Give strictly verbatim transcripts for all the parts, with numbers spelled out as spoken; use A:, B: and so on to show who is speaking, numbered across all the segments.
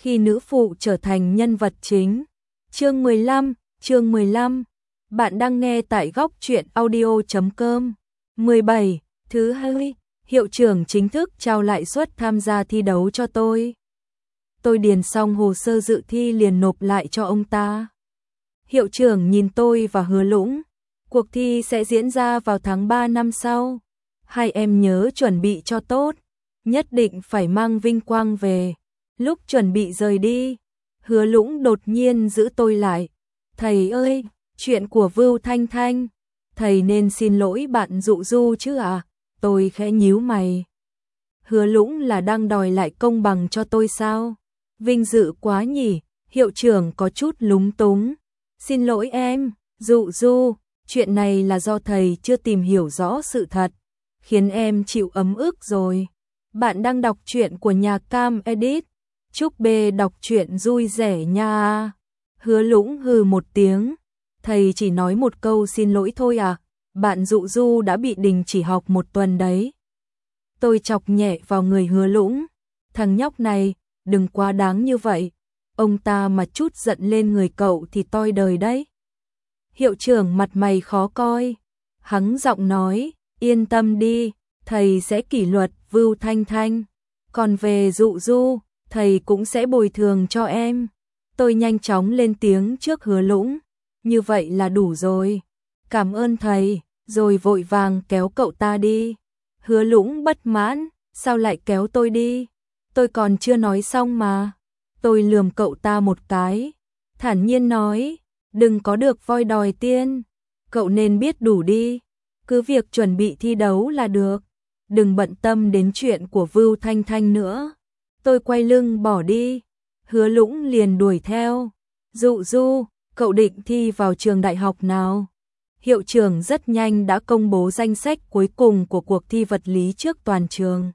A: khi nữ phụ trở thành nhân vật chính. Chương mười lăm, chương mười lăm. Bạn đang nghe tại góc truyện audio chấm com. mười bảy, thứ hai, hiệu trưởng chính thức trao lại suất tham gia thi đấu cho tôi. Tôi điền xong hồ sơ dự thi liền nộp lại cho ông ta. Hiệu trưởng nhìn tôi và Hứa Lũng. Cuộc thi sẽ diễn ra vào tháng ba năm sau. Hai em nhớ chuẩn bị cho tốt, nhất định phải mang vinh quang về. Lúc chuẩn bị rời đi, Hứa Lũng đột nhiên giữ tôi lại. Thầy ơi, chuyện của Vưu Thanh Thanh, thầy nên xin lỗi bạn Dụ Du chứ à? Tôi khẽ nhíu mày. Hứa Lũng là đang đòi lại công bằng cho tôi sao? Vinh dự quá nhỉ? Hiệu trưởng có chút lúng túng. Xin lỗi em, Dụ Du, chuyện này là do thầy chưa tìm hiểu rõ sự thật, khiến em chịu ấm ức rồi. Bạn đang đọc truyện của nhà Cam Edit. Chúc B đọc truyện vui vẻ nha. Hứa Lũng hừ một tiếng. Thầy chỉ nói một câu xin lỗi thôi à? Bạn Dụ Du đã bị đình chỉ học một tuần đấy. Tôi chọc nhẹ vào người Hứa Lũng. Thằng nhóc này, đừng quá đáng như vậy. Ông ta mà chút giận lên người cậu thì toi đời đấy. Hiệu trưởng mặt mày khó coi. Hắng giọng nói, yên tâm đi, thầy sẽ kỷ luật Vưu Thanh Thanh. Còn về Dụ Du, thầy cũng sẽ bồi thường cho em. Tôi nhanh chóng lên tiếng trước Hứa Lũng. Như vậy là đủ rồi. Cảm ơn thầy, rồi vội vàng kéo cậu ta đi. Hứa Lũng bất mãn, sao lại kéo tôi đi? Tôi còn chưa nói xong mà. Tôi lườm cậu ta một cái, thản nhiên nói, đừng có được voi đòi tiên. Cậu nên biết đủ đi, cứ việc chuẩn bị thi đấu là được. Đừng bận tâm đến chuyện của Vưu Thanh Thanh nữa. Tôi quay lưng bỏ đi. Hứa Lũng liền đuổi theo. Dụ Du, cậu định thi vào trường đại học nào? Hiệu trưởng rất nhanh đã công bố danh sách cuối cùng của cuộc thi vật lý trước toàn trường.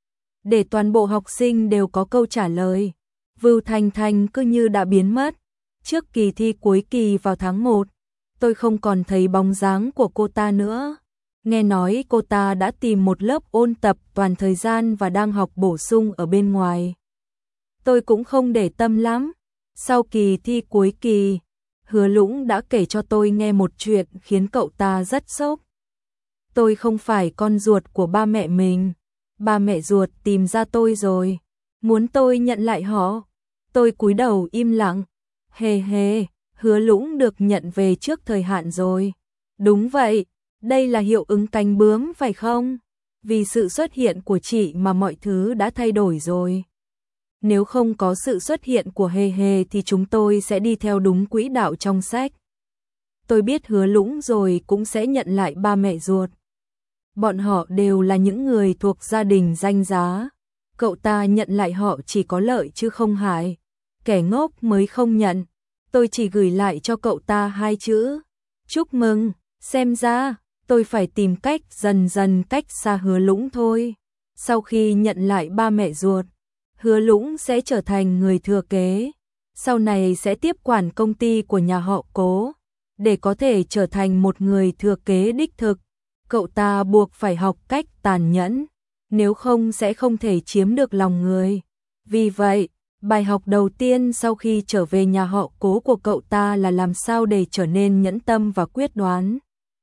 A: Để toàn bộ học sinh đều có câu trả lời. Vưu Thanh Thanh cứ như đã biến mất. Trước kỳ thi cuối kỳ vào tháng một, tôi không còn thấy bóng dáng của cô ta nữa. Nghe nói cô ta đã tìm một lớp ôn tập toàn thời gian và đang học bổ sung ở bên ngoài. Tôi cũng không để tâm lắm. Sau kỳ thi cuối kỳ, Hứa Lũng đã kể cho tôi nghe một chuyện khiến cậu ta rất sốc. Tôi không phải con ruột của ba mẹ mình. Ba mẹ ruột tìm ra tôi rồi, muốn tôi nhận lại họ. Tôi cúi đầu im lặng. Hề hề, Hứa Lũng được nhận về trước thời hạn rồi. Đúng vậy, đây là hiệu ứng cánh bướm phải không? Vì sự xuất hiện của chị mà mọi thứ đã thay đổi rồi. Nếu không có sự xuất hiện của Hề Hề thì chúng tôi sẽ đi theo đúng quỹ đạo trong sách. Tôi biết Hứa Lũng rồi cũng sẽ nhận lại ba mẹ ruột. Bọn họ đều là những người thuộc gia đình danh giá. Cậu ta nhận lại họ chỉ có lợi chứ không hại. Kẻ ngốc mới không nhận. Tôi chỉ gửi lại cho cậu ta hai chữ. Chúc mừng, xem ra, tôi phải tìm cách dần dần cách xa Hứa Lũng thôi. Sau khi nhận lại ba mẹ ruột, Hứa Lũng sẽ trở thành người thừa kế. Sau này sẽ tiếp quản công ty của nhà họ Cố. Để có thể trở thành một người thừa kế đích thực, cậu ta buộc phải học cách tàn nhẫn. Nếu không sẽ không thể chiếm được lòng người. Vì vậy, bài học đầu tiên sau khi trở về nhà họ Cố của cậu ta là làm sao để trở nên nhẫn tâm và quyết đoán.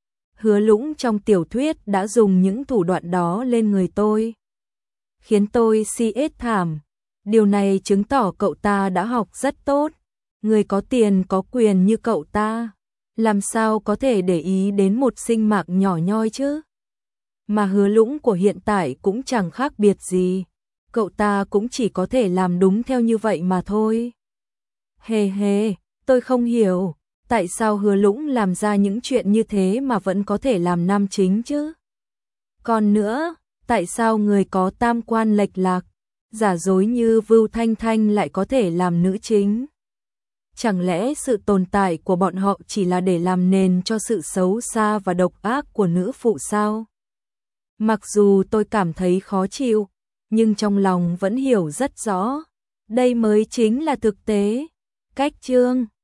A: Hứa Lũng trong tiểu thuyết đã dùng những thủ đoạn đó lên người tôi, khiến tôi si ết thảm. Điều này chứng tỏ cậu ta đã học rất tốt. Người có tiền có quyền như cậu ta, làm sao có thể để ý đến một sinh mạng nhỏ nhoi chứ? Mà Hứa Lũng của hiện tại cũng chẳng khác biệt gì. Cậu ta cũng chỉ có thể làm đúng theo như vậy mà thôi. Hề hề, tôi không hiểu, tại sao Hứa Lũng làm ra những chuyện như thế mà vẫn có thể làm nam chính chứ? Còn nữa, tại sao người có tam quan lệch lạc, giả dối như Vưu Thanh Thanh lại có thể làm nữ chính? Chẳng lẽ sự tồn tại của bọn họ chỉ là để làm nền cho sự xấu xa và độc ác của nữ phụ sao? Mặc dù tôi cảm thấy khó chịu, nhưng trong lòng vẫn hiểu rất rõ. Đây mới chính là thực tế. Cách chương